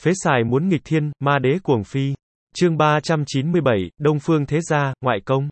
Phế xài muốn nghịch thiên, ma đế cuồng phi. Chương 397, Đông Phương Thế Gia, Ngoại Công.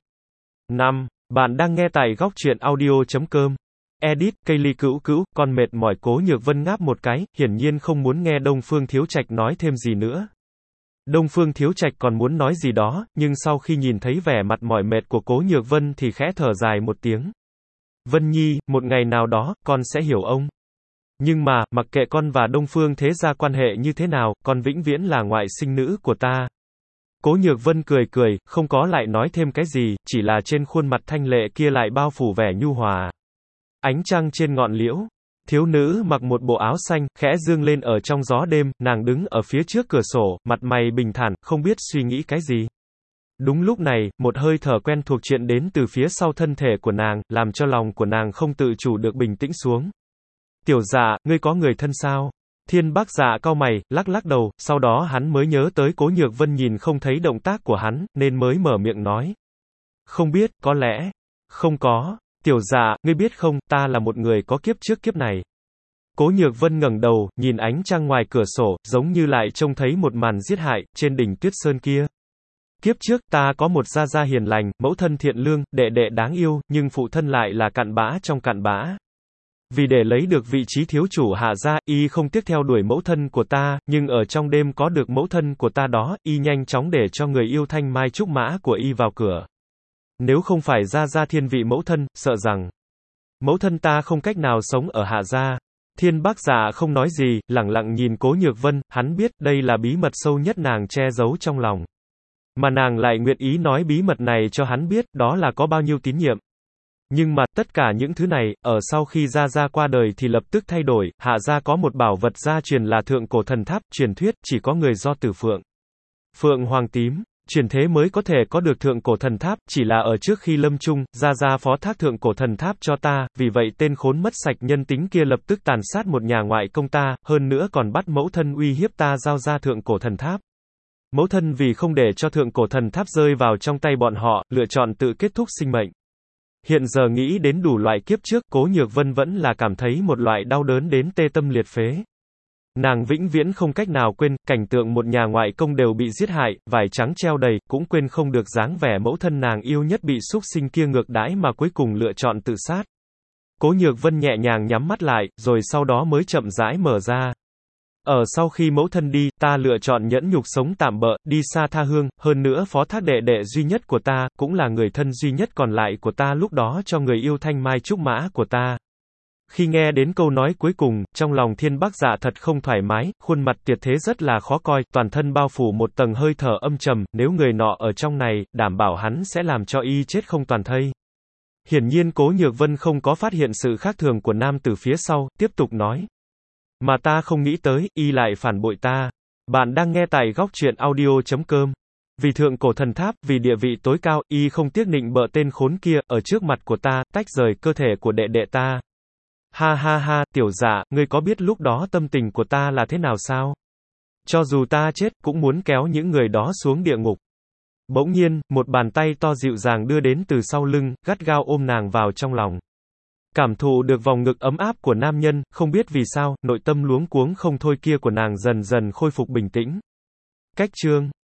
5. Bạn đang nghe tại góc truyện audio.com. Edit, cây ly cữu cữu, con mệt mỏi. Cố Nhược Vân ngáp một cái, hiển nhiên không muốn nghe Đông Phương Thiếu Trạch nói thêm gì nữa. Đông Phương Thiếu Trạch còn muốn nói gì đó, nhưng sau khi nhìn thấy vẻ mặt mỏi mệt của Cố Nhược Vân thì khẽ thở dài một tiếng. Vân Nhi, một ngày nào đó, con sẽ hiểu ông. Nhưng mà, mặc kệ con và Đông Phương Thế Gia quan hệ như thế nào, con vĩnh viễn là ngoại sinh nữ của ta. Cố Nhược Vân cười cười, không có lại nói thêm cái gì, chỉ là trên khuôn mặt thanh lệ kia lại bao phủ vẻ nhu hòa. Ánh trăng trên ngọn liễu. Thiếu nữ mặc một bộ áo xanh, khẽ dương lên ở trong gió đêm, nàng đứng ở phía trước cửa sổ, mặt mày bình thản, không biết suy nghĩ cái gì. Đúng lúc này, một hơi thở quen thuộc truyền đến từ phía sau thân thể của nàng, làm cho lòng của nàng không tự chủ được bình tĩnh xuống. Tiểu Dạ, ngươi có người thân sao? Thiên Bác Dạ cau mày, lắc lắc đầu, sau đó hắn mới nhớ tới Cố Nhược Vân nhìn không thấy động tác của hắn, nên mới mở miệng nói. Không biết, có lẽ. Không có. Tiểu Dạ, ngươi biết không, ta là một người có kiếp trước kiếp này. Cố Nhược Vân ngẩng đầu, nhìn ánh trăng ngoài cửa sổ, giống như lại trông thấy một màn giết hại, trên đỉnh Tuyết Sơn kia. Kiếp trước, ta có một gia gia hiền lành, mẫu thân thiện lương, đệ đệ đáng yêu, nhưng phụ thân lại là cặn bã trong cặn bã. Vì để lấy được vị trí thiếu chủ Hạ gia, y không tiếc theo đuổi mẫu thân của ta, nhưng ở trong đêm có được mẫu thân của ta đó, y nhanh chóng để cho người yêu thanh mai trúc mã của y vào cửa. Nếu không phải gia gia thiên vị mẫu thân, sợ rằng mẫu thân ta không cách nào sống ở Hạ gia. Thiên Bác Dạ không nói gì, lẳng lặng nhìn Cố Nhược Vân, hắn biết đây là bí mật sâu nhất nàng che giấu trong lòng. Mà nàng lại nguyện ý nói bí mật này cho hắn biết, đó là có bao nhiêu tín nhiệm. Nhưng mà, tất cả những thứ này, ở sau khi Gia Gia qua đời thì lập tức thay đổi, Hạ gia có một bảo vật gia truyền là thượng cổ thần tháp, truyền thuyết, chỉ có người do tử Phượng. Phượng Hoàng tím, truyền thế mới có thể có được thượng cổ thần tháp, chỉ là ở trước khi lâm chung, Gia Gia phó thác thượng cổ thần tháp cho ta, vì vậy tên khốn mất sạch nhân tính kia lập tức tàn sát một nhà ngoại công ta, hơn nữa còn bắt mẫu thân uy hiếp ta giao ra thượng cổ thần tháp. Mẫu thân vì không để cho thượng cổ thần tháp rơi vào trong tay bọn họ, lựa chọn tự kết thúc sinh mệnh. Hiện giờ nghĩ đến đủ loại kiếp trước, Cố Nhược Vân vẫn là cảm thấy một loại đau đớn đến tê tâm liệt phế. Nàng vĩnh viễn không cách nào quên, cảnh tượng một nhà ngoại công đều bị giết hại, vải trắng treo đầy, cũng quên không được dáng vẻ mẫu thân nàng yêu nhất bị súc sinh kia ngược đãi mà cuối cùng lựa chọn tự sát. Cố Nhược Vân nhẹ nhàng nhắm mắt lại, rồi sau đó mới chậm rãi mở ra. Ở sau khi mẫu thân đi, ta lựa chọn nhẫn nhục sống tạm bợ, đi xa tha hương, hơn nữa phó thác đệ đệ duy nhất của ta, cũng là người thân duy nhất còn lại của ta lúc đó cho người yêu thanh mai trúc mã của ta. Khi nghe đến câu nói cuối cùng, trong lòng Thiên Bác Dạ thật không thoải mái, khuôn mặt tiệt thế rất là khó coi, toàn thân bao phủ một tầng hơi thở âm trầm, nếu người nọ ở trong này, đảm bảo hắn sẽ làm cho y chết không toàn thây. Hiển nhiên Cố Nhược Vân không có phát hiện sự khác thường của nam từ phía sau, tiếp tục nói. Mà ta không nghĩ tới, y lại phản bội ta. Bạn đang nghe tại góc truyện audio.com. Vì thượng cổ thần tháp, vì địa vị tối cao, y không tiếc nịnh bợ tên khốn kia, ở trước mặt của ta, tách rời cơ thể của đệ đệ ta. Ha ha ha, Tiểu Dạ, ngươi có biết lúc đó tâm tình của ta là thế nào sao? Cho dù ta chết, cũng muốn kéo những người đó xuống địa ngục. Bỗng nhiên, một bàn tay to dịu dàng đưa đến từ sau lưng, gắt gao ôm nàng vào trong lòng. Cảm thụ được vòng ngực ấm áp của nam nhân, không biết vì sao, nội tâm luống cuống không thôi kia của nàng dần dần khôi phục bình tĩnh. Cách chương